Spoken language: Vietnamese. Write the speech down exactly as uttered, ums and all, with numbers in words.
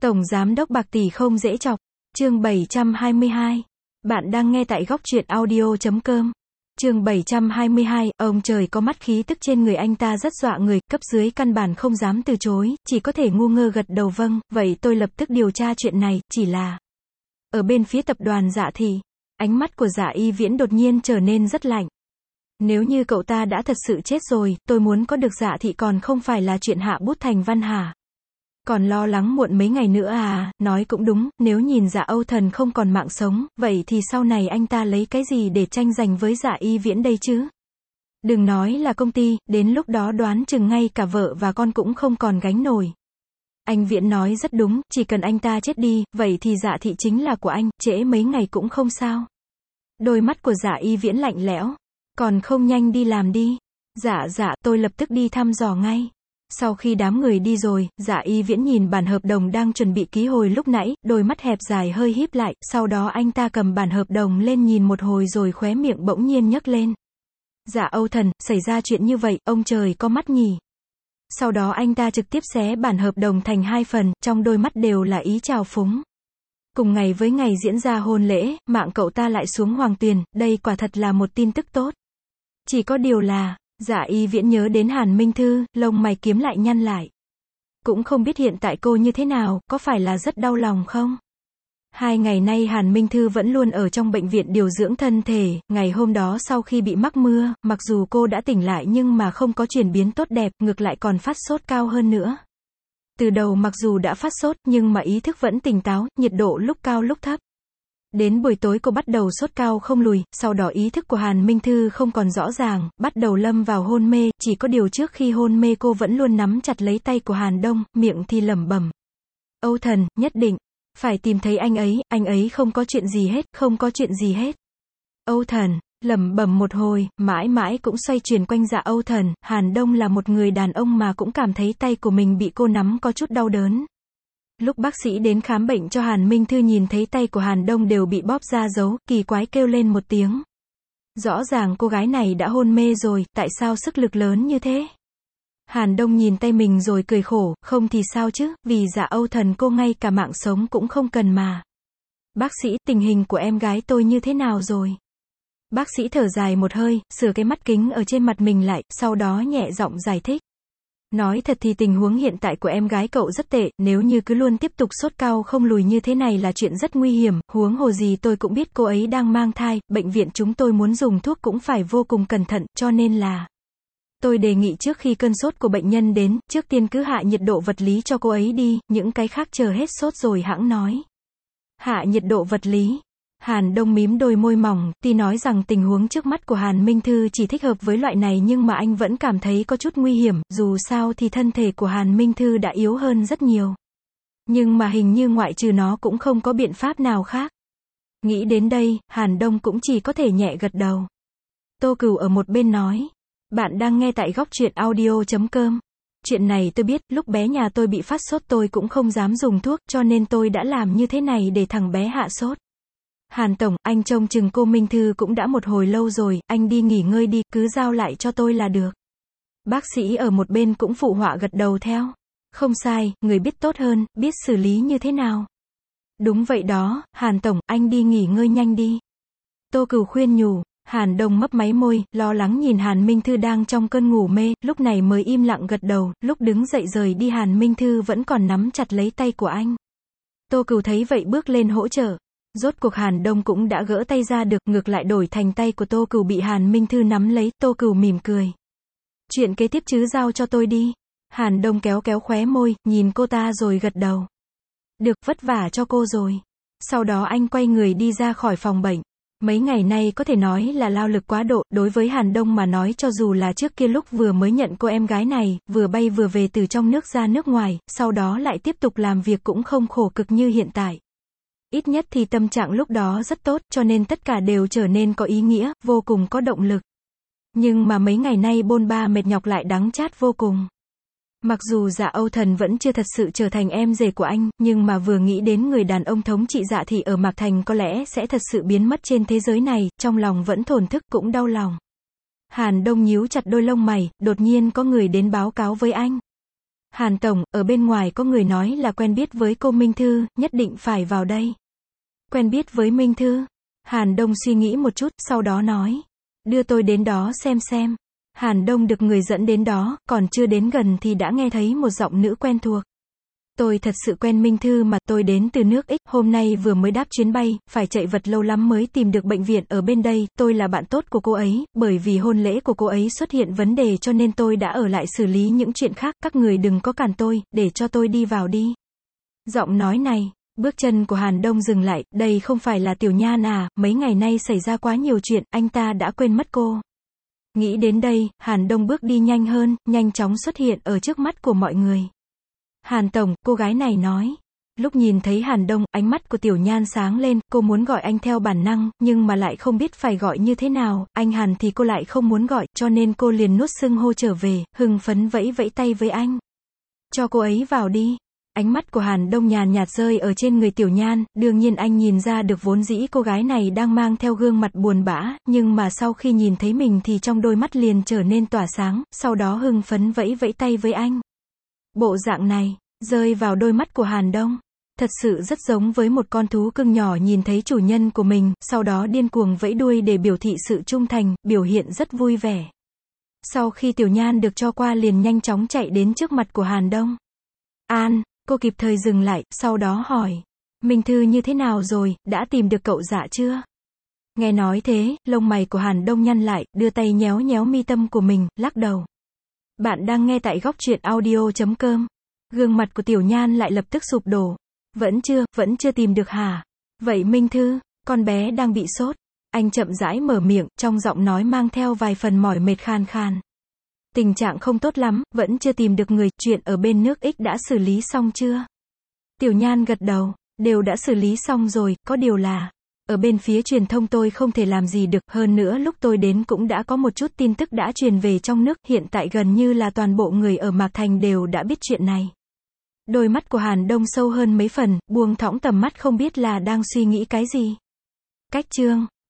Tổng Giám đốc bạc tỷ không dễ chọc. Chương bảy trăm hai mươi hai. Bạn đang nghe tại góc truyện audio chấm com. Chương bảy trăm hai mươi hai, ông trời có mắt, khí tức trên người anh ta rất dọa người, cấp dưới căn bản không dám từ chối, chỉ có thể ngu ngơ gật đầu vâng, vậy tôi lập tức điều tra chuyện này, chỉ là... Ở bên phía tập đoàn Dạ Thị, ánh mắt của Dạ Y Viễn đột nhiên trở nên rất lạnh. Nếu như cậu ta đã thật sự chết rồi, tôi muốn có được Dạ Thị còn không phải là chuyện hạ bút thành văn hả? Còn lo lắng muộn mấy ngày nữa à, nói cũng đúng, nếu nhìn Dạ Âu Thần không còn mạng sống, vậy thì sau này anh ta lấy cái gì để tranh giành với Dạ Y Viễn đây chứ? Đừng nói là công ty, đến lúc đó đoán chừng ngay cả vợ và con cũng không còn gánh nổi. Anh Viễn nói rất đúng, chỉ cần anh ta chết đi, vậy thì Dạ Thị chính là của anh, trễ mấy ngày cũng không sao. Đôi mắt của Dạ Y Viễn lạnh lẽo. Còn không nhanh đi làm đi. Dạ dạ, tôi lập tức đi thăm dò ngay. Sau khi đám người đi rồi, Dạ Y Viễn nhìn bản hợp đồng đang chuẩn bị ký hồi lúc nãy, đôi mắt hẹp dài hơi híp lại, sau đó anh ta cầm bản hợp đồng lên nhìn một hồi rồi khóe miệng bỗng nhiên nhấc lên. Dạ Âu Thần, xảy ra chuyện như vậy, ông trời có mắt nhỉ. Sau đó anh ta trực tiếp xé bản hợp đồng thành hai phần, trong đôi mắt đều là ý trào phúng. Cùng ngày với ngày diễn ra hôn lễ, mạng cậu ta lại xuống hoàng tuyền, đây quả thật là một tin tức tốt. Chỉ có điều là, Dạ Y Viễn nhớ đến Hàn Minh Thư, lông mày kiếm lại nhăn lại. Cũng không biết hiện tại cô như thế nào, có phải là rất đau lòng không? Hai ngày nay Hàn Minh Thư vẫn luôn ở trong bệnh viện điều dưỡng thân thể, ngày hôm đó sau khi bị mắc mưa, mặc dù cô đã tỉnh lại nhưng mà không có chuyển biến tốt đẹp, ngược lại còn phát sốt cao hơn nữa. Từ đầu mặc dù đã phát sốt, nhưng mà ý thức vẫn tỉnh táo, nhiệt độ lúc cao lúc thấp. Đến buổi tối cô bắt đầu sốt cao không lùi, sau đó ý thức của Hàn Minh Thư không còn rõ ràng, bắt đầu lâm vào hôn mê, chỉ có điều trước khi hôn mê cô vẫn luôn nắm chặt lấy tay của Hàn Đông, miệng thì lẩm bẩm. Âu Thần, nhất định, phải tìm thấy anh ấy, anh ấy không có chuyện gì hết, không có chuyện gì hết. Âu Thần, lẩm bẩm một hồi, mãi mãi cũng xoay chuyển quanh Dạ Âu Thần, Hàn Đông là một người đàn ông mà cũng cảm thấy tay của mình bị cô nắm có chút đau đớn. Lúc bác sĩ đến khám bệnh cho Hàn Minh Thư nhìn thấy tay của Hàn Đông đều bị bóp ra dấu, kỳ quái kêu lên một tiếng. Rõ ràng cô gái này đã hôn mê rồi, tại sao sức lực lớn như thế? Hàn Đông nhìn tay mình rồi cười khổ, không thì sao chứ, vì Dạ Âu Thần cô ngay cả mạng sống cũng không cần mà. Bác sĩ, tình hình của em gái tôi như thế nào rồi? Bác sĩ thở dài một hơi, sửa cái mắt kính ở trên mặt mình lại, sau đó nhẹ giọng giải thích. Nói thật thì tình huống hiện tại của em gái cậu rất tệ, nếu như cứ luôn tiếp tục sốt cao không lùi như thế này là chuyện rất nguy hiểm, huống hồ gì tôi cũng biết cô ấy đang mang thai, bệnh viện chúng tôi muốn dùng thuốc cũng phải vô cùng cẩn thận, cho nên là... Tôi đề nghị trước khi cơn sốt của bệnh nhân đến, trước tiên cứ hạ nhiệt độ vật lý cho cô ấy đi, những cái khác chờ hết sốt rồi hãng nói. Hạ nhiệt độ vật lý. Hàn Đông mím đôi môi mỏng, tuy nói rằng tình huống trước mắt của Hàn Minh Thư chỉ thích hợp với loại này nhưng mà anh vẫn cảm thấy có chút nguy hiểm, dù sao thì thân thể của Hàn Minh Thư đã yếu hơn rất nhiều. Nhưng mà hình như ngoại trừ nó cũng không có biện pháp nào khác. Nghĩ đến đây, Hàn Đông cũng chỉ có thể nhẹ gật đầu. Tô Cửu ở một bên nói, bạn đang nghe tại góc truyện audio chấm com. Chuyện này tôi biết, lúc bé nhà tôi bị phát sốt tôi cũng không dám dùng thuốc, cho nên tôi đã làm như thế này để thằng bé hạ sốt. Hàn Tổng, anh trông chừng cô Minh Thư cũng đã một hồi lâu rồi, anh đi nghỉ ngơi đi, cứ giao lại cho tôi là được. Bác sĩ ở một bên cũng phụ họa gật đầu theo. Không sai, người biết tốt hơn, biết xử lý như thế nào. Đúng vậy đó, Hàn Tổng, anh đi nghỉ ngơi nhanh đi. Tô Cửu khuyên nhủ, Hàn Đông mấp máy môi, lo lắng nhìn Hàn Minh Thư đang trong cơn ngủ mê, lúc này mới im lặng gật đầu, lúc đứng dậy rời đi Hàn Minh Thư vẫn còn nắm chặt lấy tay của anh. Tô Cửu thấy vậy bước lên hỗ trợ. Rốt cuộc Hàn Đông cũng đã gỡ tay ra được, ngược lại đổi thành tay của Tô Cửu bị Hàn Minh Thư nắm lấy, Tô Cửu mỉm cười. Chuyện kế tiếp chứ giao cho tôi đi. Hàn Đông kéo kéo khóe môi, nhìn cô ta rồi gật đầu. Được, vất vả cho cô rồi. Sau đó anh quay người đi ra khỏi phòng bệnh. Mấy ngày nay có thể nói là lao lực quá độ, đối với Hàn Đông mà nói cho dù là trước kia lúc vừa mới nhận cô em gái này, vừa bay vừa về từ trong nước ra nước ngoài, sau đó lại tiếp tục làm việc cũng không khổ cực như hiện tại. Ít nhất thì tâm trạng lúc đó rất tốt, cho nên tất cả đều trở nên có ý nghĩa, vô cùng có động lực. Nhưng mà mấy ngày nay bôn ba mệt nhọc lại đắng chát vô cùng. Mặc dù Dạ Âu Thần vẫn chưa thật sự trở thành em rể của anh, nhưng mà vừa nghĩ đến người đàn ông thống trị Dạ Thị ở Mạc Thành có lẽ sẽ thật sự biến mất trên thế giới này, trong lòng vẫn thổn thức cũng đau lòng. Hàn Đông nhíu chặt đôi lông mày, đột nhiên có người đến báo cáo với anh. Hàn Tổng, ở bên ngoài có người nói là quen biết với cô Minh Thư, nhất định phải vào đây. Quen biết với Minh Thư? Hàn Đông suy nghĩ một chút, sau đó nói. Đưa tôi đến đó xem xem. Hàn Đông được người dẫn đến đó, còn chưa đến gần thì đã nghe thấy một giọng nữ quen thuộc. Tôi thật sự quen Minh Thư mà, tôi đến từ nước X, hôm nay vừa mới đáp chuyến bay, phải chạy vật lâu lắm mới tìm được bệnh viện ở bên đây, tôi là bạn tốt của cô ấy, bởi vì hôn lễ của cô ấy xuất hiện vấn đề cho nên tôi đã ở lại xử lý những chuyện khác, các người đừng có cản tôi, để cho tôi đi vào đi. Giọng nói này, bước chân của Hàn Đông dừng lại, đây không phải là Tiểu Nhan à, mấy ngày nay xảy ra quá nhiều chuyện, anh ta đã quên mất cô. Nghĩ đến đây, Hàn Đông bước đi nhanh hơn, nhanh chóng xuất hiện ở trước mắt của mọi người. Hàn Tổng, cô gái này nói. Lúc nhìn thấy Hàn Đông, ánh mắt của Tiểu Nhan sáng lên, cô muốn gọi anh theo bản năng, nhưng mà lại không biết phải gọi như thế nào, anh Hàn thì cô lại không muốn gọi, cho nên cô liền nuốt xưng hô trở về, hưng phấn vẫy vẫy tay với anh. Cho cô ấy vào đi. Ánh mắt của Hàn Đông nhàn nhạt rơi ở trên người Tiểu Nhan, đương nhiên anh nhìn ra được vốn dĩ cô gái này đang mang theo gương mặt buồn bã, nhưng mà sau khi nhìn thấy mình thì trong đôi mắt liền trở nên tỏa sáng, sau đó hưng phấn vẫy vẫy tay với anh. Bộ dạng này, rơi vào đôi mắt của Hàn Đông, thật sự rất giống với một con thú cưng nhỏ nhìn thấy chủ nhân của mình, sau đó điên cuồng vẫy đuôi để biểu thị sự trung thành, biểu hiện rất vui vẻ. Sau khi Tiểu Nhan được cho qua liền nhanh chóng chạy đến trước mặt của Hàn Đông. An, cô kịp thời dừng lại, sau đó hỏi. Minh Thư như thế nào rồi, đã tìm được cậu Dạ chưa? Nghe nói thế, lông mày của Hàn Đông nhăn lại, đưa tay nhéo nhéo mi tâm của mình, lắc đầu. Bạn đang nghe tại góc truyện audio chấm com. Gương mặt của Tiểu Nhan lại lập tức sụp đổ. Vẫn chưa, vẫn chưa tìm được hả? Vậy Minh Thư, con bé đang bị sốt. Anh chậm rãi mở miệng, trong giọng nói mang theo vài phần mỏi mệt khan khan. Tình trạng không tốt lắm, vẫn chưa tìm được người, chuyện ở bên nước X đã xử lý xong chưa? Tiểu Nhan gật đầu, đều đã xử lý xong rồi, có điều là, ở bên phía truyền thông tôi không thể làm gì được, hơn nữa lúc tôi đến cũng đã có một chút tin tức đã truyền về trong nước, hiện tại gần như là toàn bộ người ở Mạc Thành đều đã biết chuyện này. Đôi mắt của Hàn Đông sâu hơn mấy phần, buông thõng tầm mắt không biết là đang suy nghĩ cái gì. Cách chương